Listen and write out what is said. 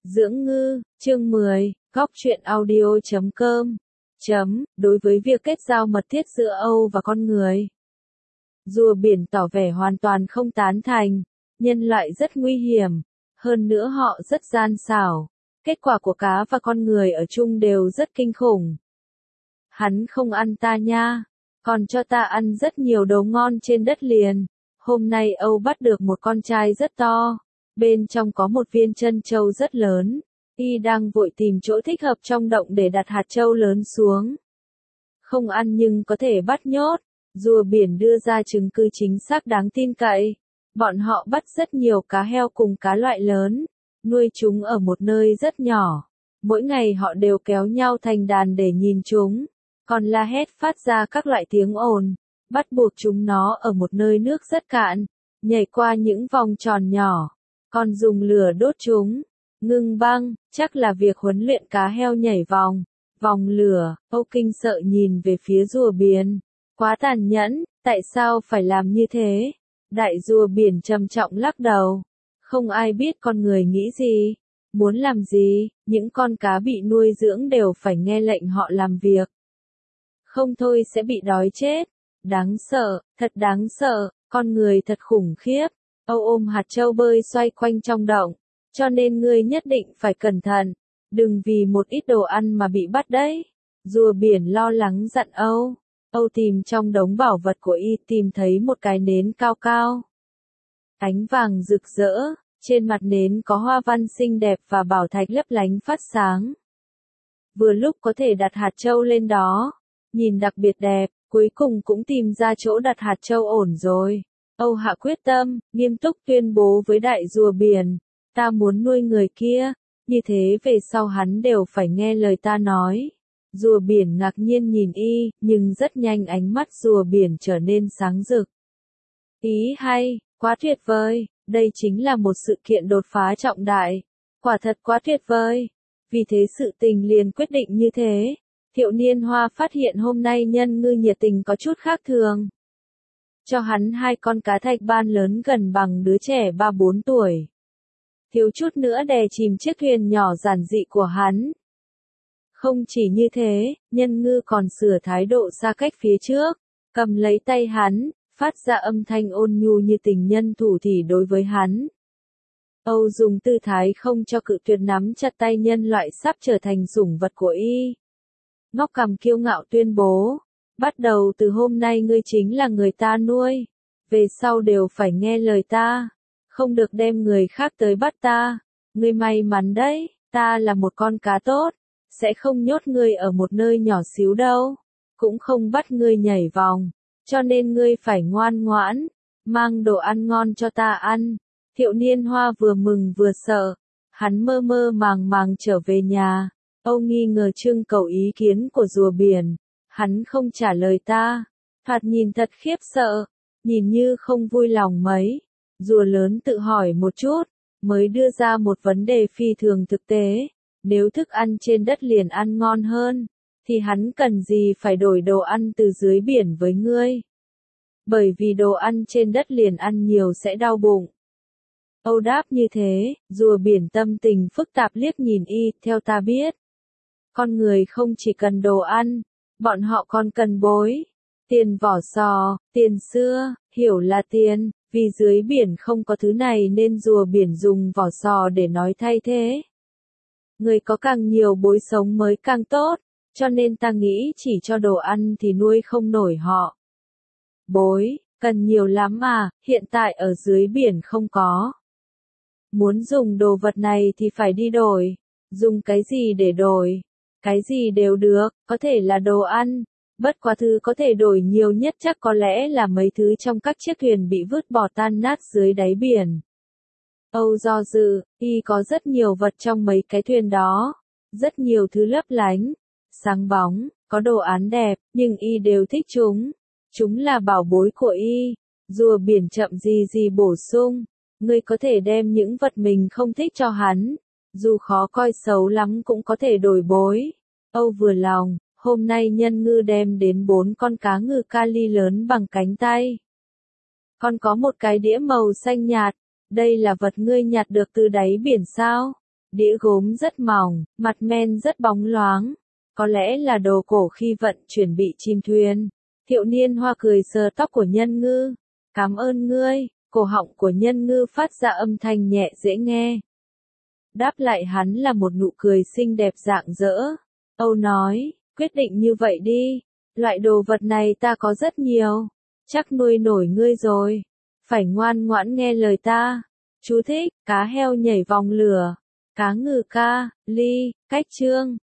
Dưỡng ngư, chương 10, góc truyện audio.com. Đối với việc kết giao mật thiết giữa Âu và con người, rùa biển tỏ vẻ hoàn toàn không tán thành. Nhân loại rất nguy hiểm, hơn nữa họ rất gian xảo. Kết quả của cá và con người ở chung đều rất kinh khủng. Hắn không ăn ta nha, còn cho ta ăn rất nhiều đồ ngon trên đất liền. Hôm nay Âu bắt được một con trai rất to, bên trong có một viên trân châu rất lớn. Y đang vội tìm chỗ thích hợp trong động để đặt hạt châu lớn xuống. Không ăn nhưng có thể bắt nhốt. Rùa biển đưa ra chứng cứ chính xác đáng tin cậy. Bọn họ bắt rất nhiều cá heo cùng cá loại lớn, nuôi chúng ở một nơi rất nhỏ. Mỗi ngày họ đều kéo nhau thành đàn để nhìn chúng, còn la hét phát ra các loại tiếng ồn, bắt buộc chúng nó ở một nơi nước rất cạn, nhảy qua những vòng tròn nhỏ, còn dùng lửa đốt chúng. Ngưng băng, chắc là việc huấn luyện cá heo nhảy vòng lửa. Âu kinh sợ nhìn về phía rùa biển. Quá tàn nhẫn, tại sao phải làm như thế? Đại rùa biển trầm trọng lắc đầu. Không ai biết con người nghĩ gì, muốn làm gì, những con cá bị nuôi dưỡng đều phải nghe lệnh họ làm việc. Không thôi sẽ bị đói chết. Đáng sợ, thật đáng sợ, con người thật khủng khiếp. Âu ôm hạt châu bơi xoay quanh trong động, cho nên ngươi nhất định phải cẩn thận, đừng vì một ít đồ ăn mà bị bắt đấy. Rùa biển lo lắng dặn Âu. Âu tìm trong đống bảo vật của y tìm thấy một cái nến cao cao. Ánh vàng rực rỡ, trên mặt nến có hoa văn xinh đẹp và bảo thạch lấp lánh phát sáng. Vừa lúc có thể đặt hạt châu lên đó, nhìn đặc biệt đẹp, cuối cùng cũng tìm ra chỗ đặt hạt châu ổn rồi. Âu hạ quyết tâm, nghiêm túc tuyên bố với đại rùa biển, ta muốn nuôi người kia, như thế về sau hắn đều phải nghe lời ta nói. Rùa biển ngạc nhiên nhìn y, nhưng rất nhanh ánh mắt rùa biển trở nên sáng rực. Ý hay, quá tuyệt vời, đây chính là một sự kiện đột phá trọng đại. Quả thật quá tuyệt vời. Vì thế sự tình liền quyết định như thế. Thiệu Niên Hoa phát hiện hôm nay Nhân Ngư nhiệt tình có chút khác thường. Cho hắn 2 con cá thạch ban lớn gần bằng đứa trẻ 3-4 tuổi. Thiếu chút nữa đè chìm chiếc thuyền nhỏ giản dị của hắn. Không chỉ như thế, Nhân Ngư còn sửa thái độ xa cách phía trước, cầm lấy tay hắn, phát ra âm thanh ôn nhu như tình nhân thủ thỉ đối với hắn. Âu dùng tư thái không cho cự tuyệt nắm chặt tay nhân loại sắp trở thành sủng vật của y. Ngóc cằm kiêu ngạo tuyên bố, bắt đầu từ hôm nay ngươi chính là người ta nuôi, về sau đều phải nghe lời ta, không được đem người khác tới bắt ta. Ngươi may mắn đấy, ta là một con cá tốt, sẽ không nhốt ngươi ở một nơi nhỏ xíu đâu, cũng không bắt ngươi nhảy vòng, cho nên ngươi phải ngoan ngoãn, mang đồ ăn ngon cho ta ăn. Thiệu Niên Hoa vừa mừng vừa sợ, hắn mơ mơ màng màng trở về nhà. Âu nghi ngờ trưng cầu ý kiến của rùa biển, hắn không trả lời ta, thoạt nhìn thật khiếp sợ, nhìn như không vui lòng mấy. Rùa lớn tự hỏi một chút, mới đưa ra một vấn đề phi thường thực tế. Nếu thức ăn trên đất liền ăn ngon hơn, thì hắn cần gì phải đổi đồ ăn từ dưới biển với ngươi? Bởi vì đồ ăn trên đất liền ăn nhiều sẽ đau bụng. Âu đáp như thế, rùa biển tâm tình phức tạp liếc nhìn y, theo ta biết. Con người không chỉ cần đồ ăn, bọn họ còn cần bối. Tiền vỏ sò, tiền xưa, hiểu là tiền, vì dưới biển không có thứ này nên rùa biển dùng vỏ sò để nói thay thế. Người có càng nhiều bối sống mới càng tốt, cho nên ta nghĩ chỉ cho đồ ăn thì nuôi không nổi họ. Bối, cần nhiều lắm mà, hiện tại ở dưới biển không có. Muốn dùng đồ vật này thì phải đi đổi. Dùng cái gì để đổi? Cái gì đều được, có thể là đồ ăn. Bất quá thứ có thể đổi nhiều nhất chắc có lẽ là mấy thứ trong các chiếc thuyền bị vứt bỏ tan nát dưới đáy biển. Âu do dự, y có rất nhiều vật trong mấy cái thuyền đó. Rất nhiều thứ lấp lánh, sáng bóng, có đồ án đẹp, nhưng y đều thích chúng. Chúng là bảo bối của y. Rùa biển chậm gì bổ sung. Ngươi có thể đem những vật mình không thích cho hắn. Dù khó coi xấu lắm cũng có thể đổi bối. Âu vừa lòng, hôm nay Nhân Ngư đem đến 4 con cá ngừ kali lớn bằng cánh tay. Còn có một cái đĩa màu xanh nhạt. Đây là vật ngươi nhặt được từ đáy biển sao? Đĩa gốm rất mỏng, mặt men rất bóng loáng. Có lẽ là đồ cổ khi vận chuyển bị chìm thuyền. Thiệu Niên Hoa cười sờ tóc của Nhân Ngư. Cảm ơn ngươi. Cổ họng của Nhân Ngư phát ra âm thanh nhẹ dễ nghe. Đáp lại hắn là một nụ cười xinh đẹp rạng rỡ. Âu nói, quyết định như vậy đi. Loại đồ vật này ta có rất nhiều. Chắc nuôi nổi ngươi rồi. Phải ngoan ngoãn nghe lời ta. Chú thích, cá heo nhảy vòng lửa. Cá ngừ ca, ly, cách chương.